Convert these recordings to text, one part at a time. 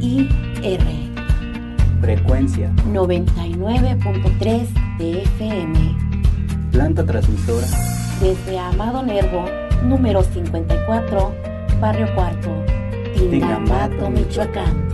Frecuencia 99.3 de FM. Planta transmisora Desde Amado Nervo, número 54, Barrio Cuarto, Tingambato, Michoacán.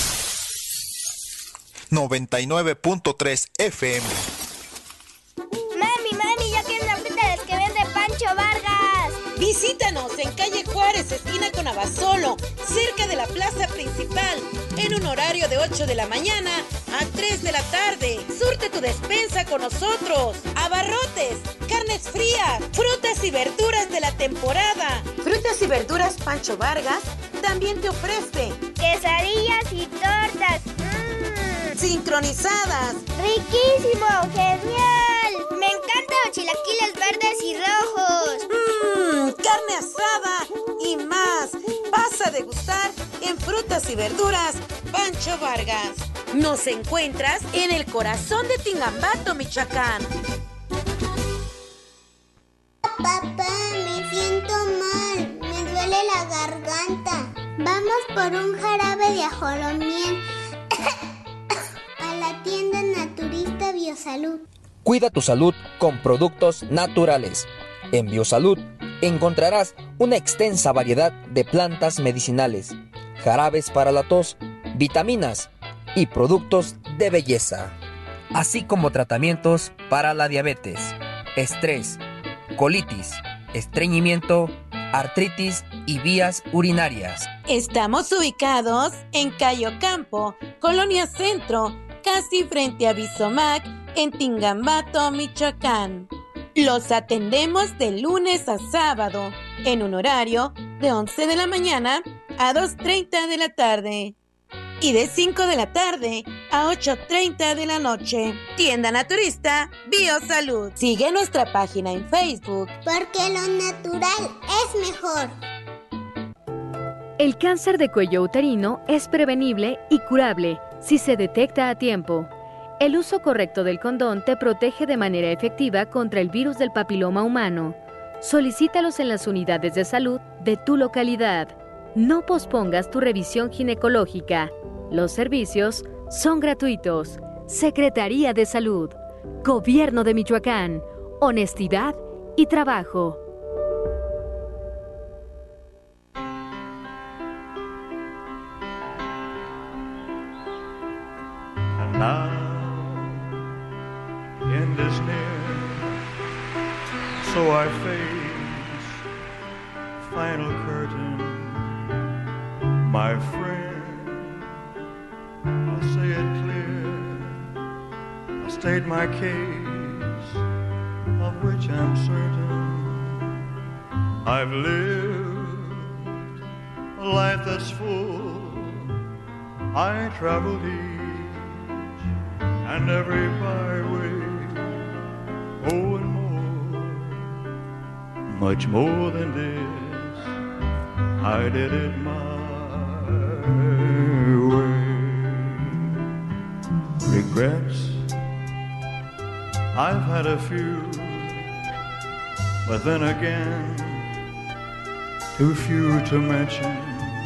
#99.3 FM. ubicamos en calle Juárez, esquina con Abasolo, cerca de la plaza principal, en un horario de 8 de la mañana a 3 de la tarde. Surte tu despensa con nosotros. Abarrotes, carnes frías, frutas y verduras de la temporada. Frutas y verduras Pancho Vargas también te ofrece quesadillas y tortas. Sincronizadas. ¡Riquísimo! ¡Genial! Me encantan los chilaquiles verdes y rojos. Carne asada y más. Vas a degustar en Frutas y Verduras Pancho Vargas. Nos encuentras en el corazón de Tingambato, Michoacán. Papá, me siento mal. Me duele la garganta. Vamos por un jarabe de ajoromiel a la tienda naturista Biosalud. Cuida tu salud con productos naturales. En Biosalud encontrarás una extensa variedad de plantas medicinales, jarabes para la tos, vitaminas y productos de belleza, así como tratamientos para la diabetes, estrés, colitis, estreñimiento, artritis y vías urinarias. Estamos ubicados en Cayo Campo, Colonia Centro, casi frente a Bisomac, en Tingambato, Michoacán. Los atendemos de lunes a sábado, en un horario de 11 de la mañana a 2:30 de la tarde y de 5 de la tarde a 8:30 de la noche. Tienda naturista Biosalud. Sigue nuestra página en Facebook. Porque lo natural es mejor. El cáncer de cuello uterino es prevenible y curable si se detecta a tiempo. El uso correcto del condón te protege de manera efectiva contra el virus del papiloma humano. Solicítalos en las unidades de salud de tu localidad. No pospongas tu revisión ginecológica. Los servicios son gratuitos. Secretaría de Salud. Gobierno de Michoacán. Honestidad y trabajo. And now, the end is near, so I face final curtain, my friend. I'll say it clear. I state my case, of which I'm certain. I've lived a life that's full. I traveled each and every byway, oh, and more, much more than this. I did it my way. Regrets, I've had a few, but then again, too few to mention.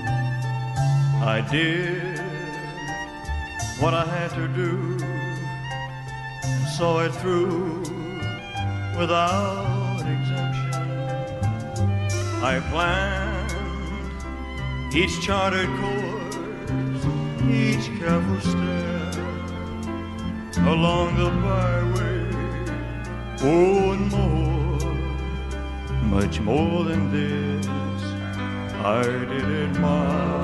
I did what I had to do, and saw it through without exemption. I planned each charted course, each careful step along the byway, oh, and more, much more than this. I did it my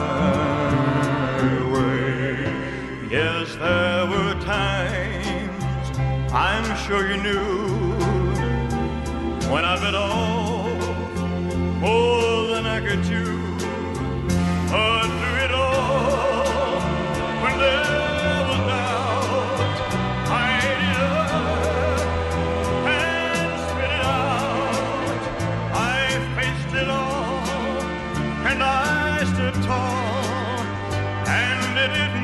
way. Yes, there were times, I'm sure you knew, when I bit off more than I could chew. But through it all, when there was doubt, I ate it up and spit it out. I faced it all, and I stood tall and did it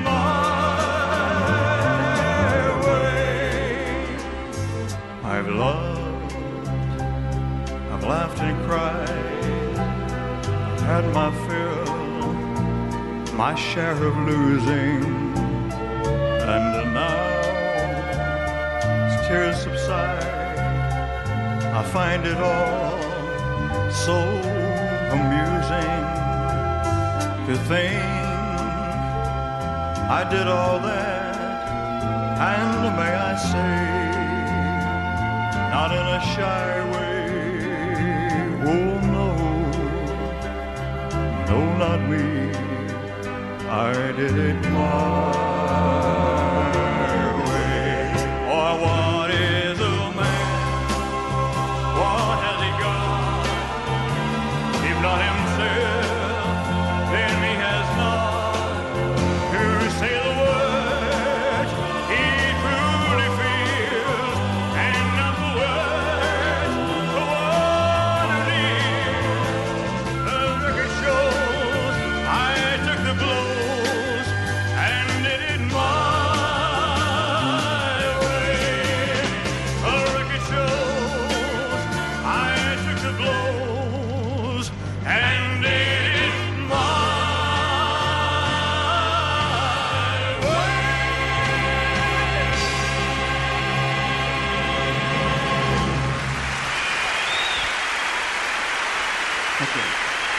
my way. I've loved, I've laughed and cried, I've had my fill, my share of losing, and now as tears subside, I find it all so amusing to think I did all that, and may I say, not in a shy way, oh no, about me. I did it my way. Oh, what is a man? What has he got? If not himself, then he has not to say the words he truly feels, and not the words the one who lives. The record shows I took the blows and did it my way. The record shows I took the blows and did it my way. Thank you.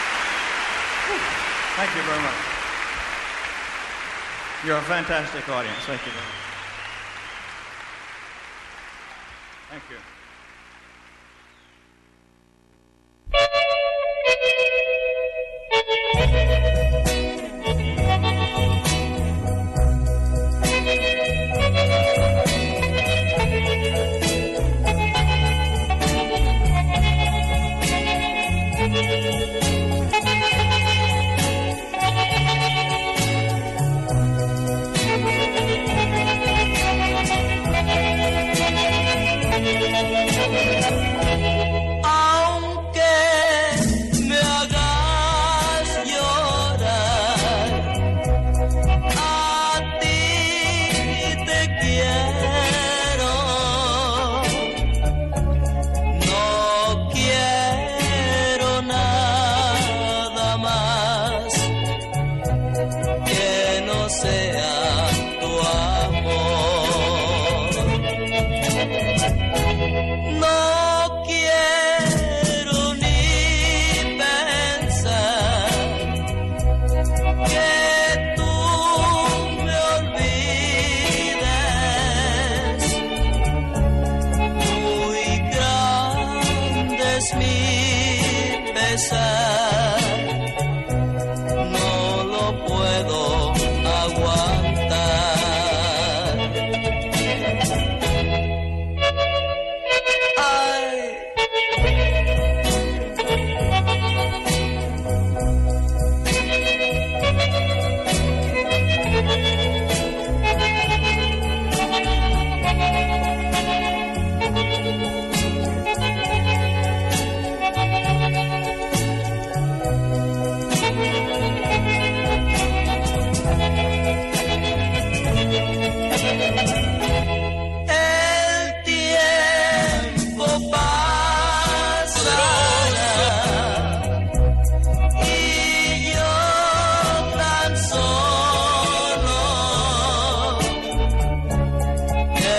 Thank you very much. You're a fantastic audience. Thank you very much. Thank you. Aunque me hagas llorar, a ti te quiero. No quiero nada más que no sea tu amor. No quiero ni pensar que tú me olvides. Muy grande es mi pesar, no lo puedo aguantar. Ay, el tiempo pasará y yo tan solo te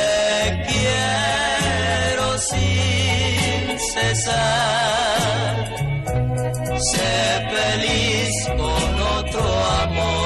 quiero sin cesar. Sé feliz con otro amor.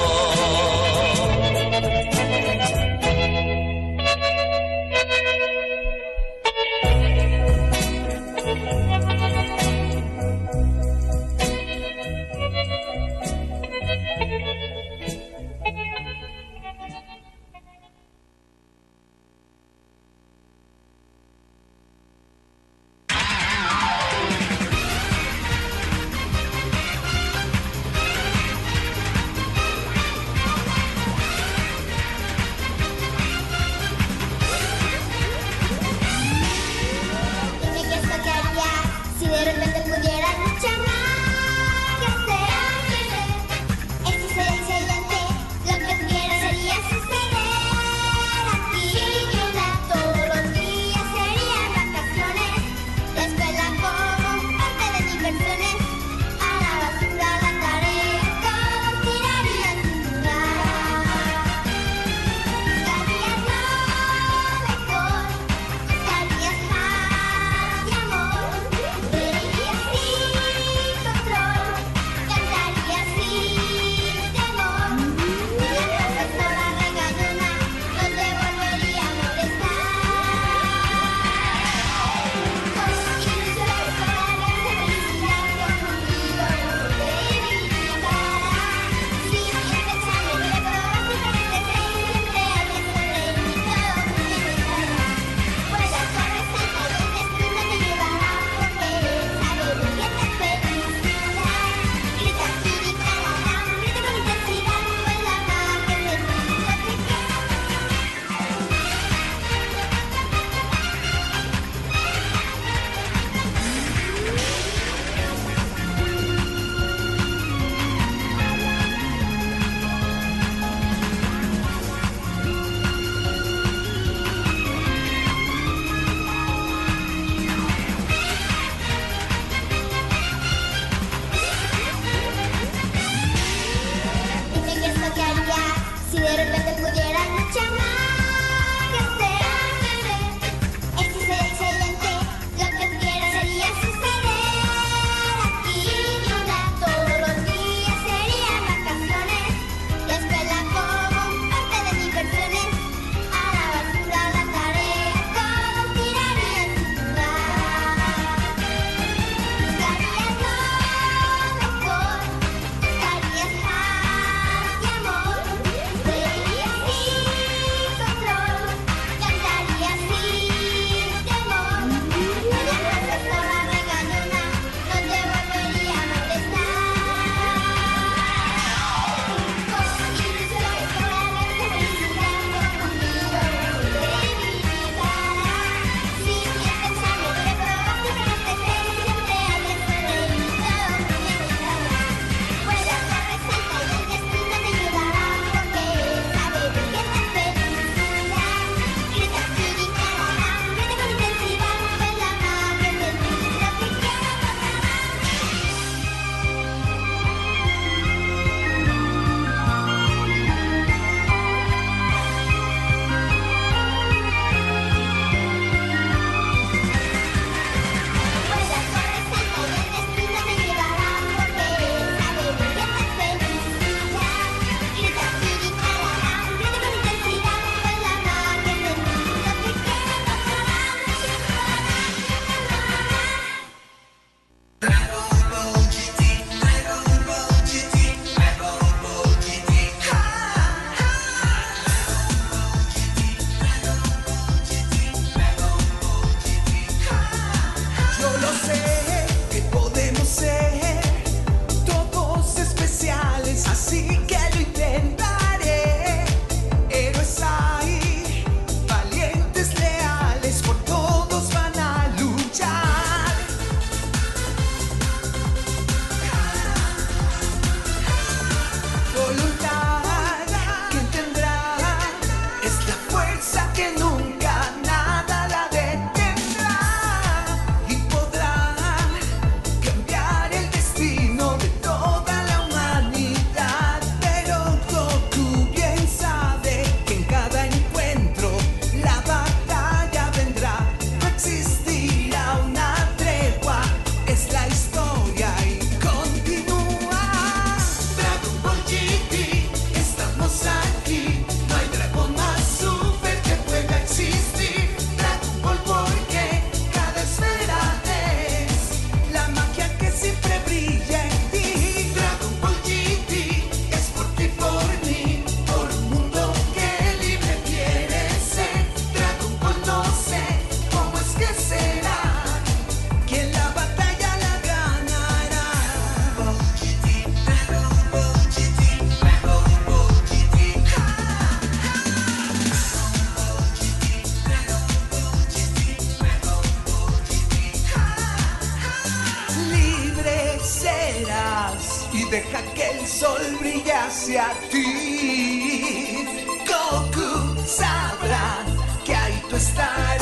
y deja que el sol brille hacia ti. Goku sabrá que ahí tú estarás.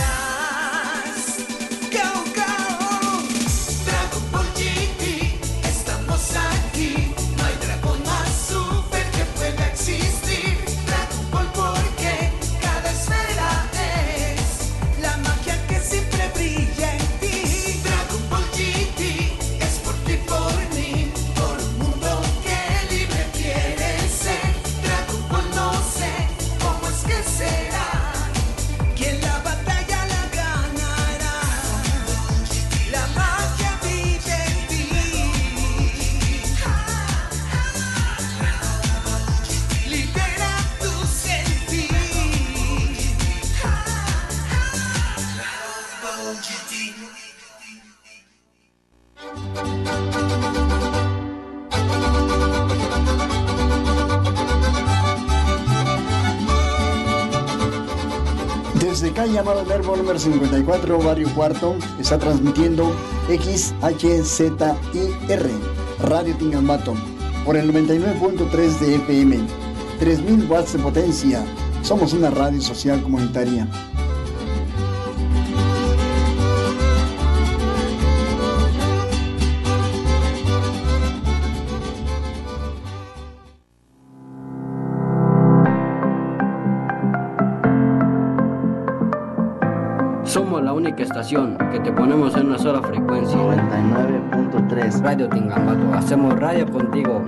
Go, go. Dragon Ball GT, estamos aquí. No hay dragón más super que pueda existir. Dragon Ball porque cada esfera es la magia que siempre brilla en ti. Dragon Ball GT es por ti, por mí, por un mundo que libre quiere ser. Dragon Ball no sé cómo es que será, quien la batalla la ganará. La magia vive en ti. Libera tu sentir. Desde calle Amado Nervo número 54, barrio Cuarto, está transmitiendo XHZIR, Radio Tingambato, por el 99.3 de FM, 3000 watts de potencia. Somos una radio social comunitaria. Somos la única estación que te ponemos en una sola frecuencia. 99.3 Radio Tingambato. Hacemos radio contigo.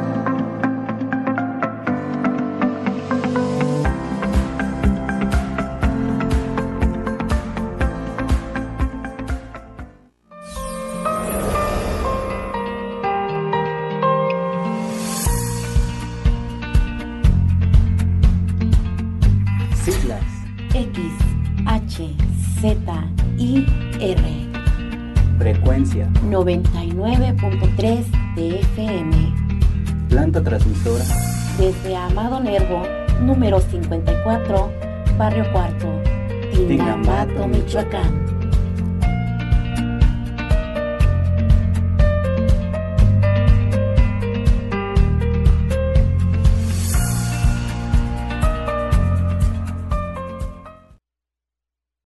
Siglas. XHZIR. Frecuencia. 99.3 de FM. Planta transmisora. Desde Amado Nervo, número 54, barrio Cuarto, Tingambato, Michoacán.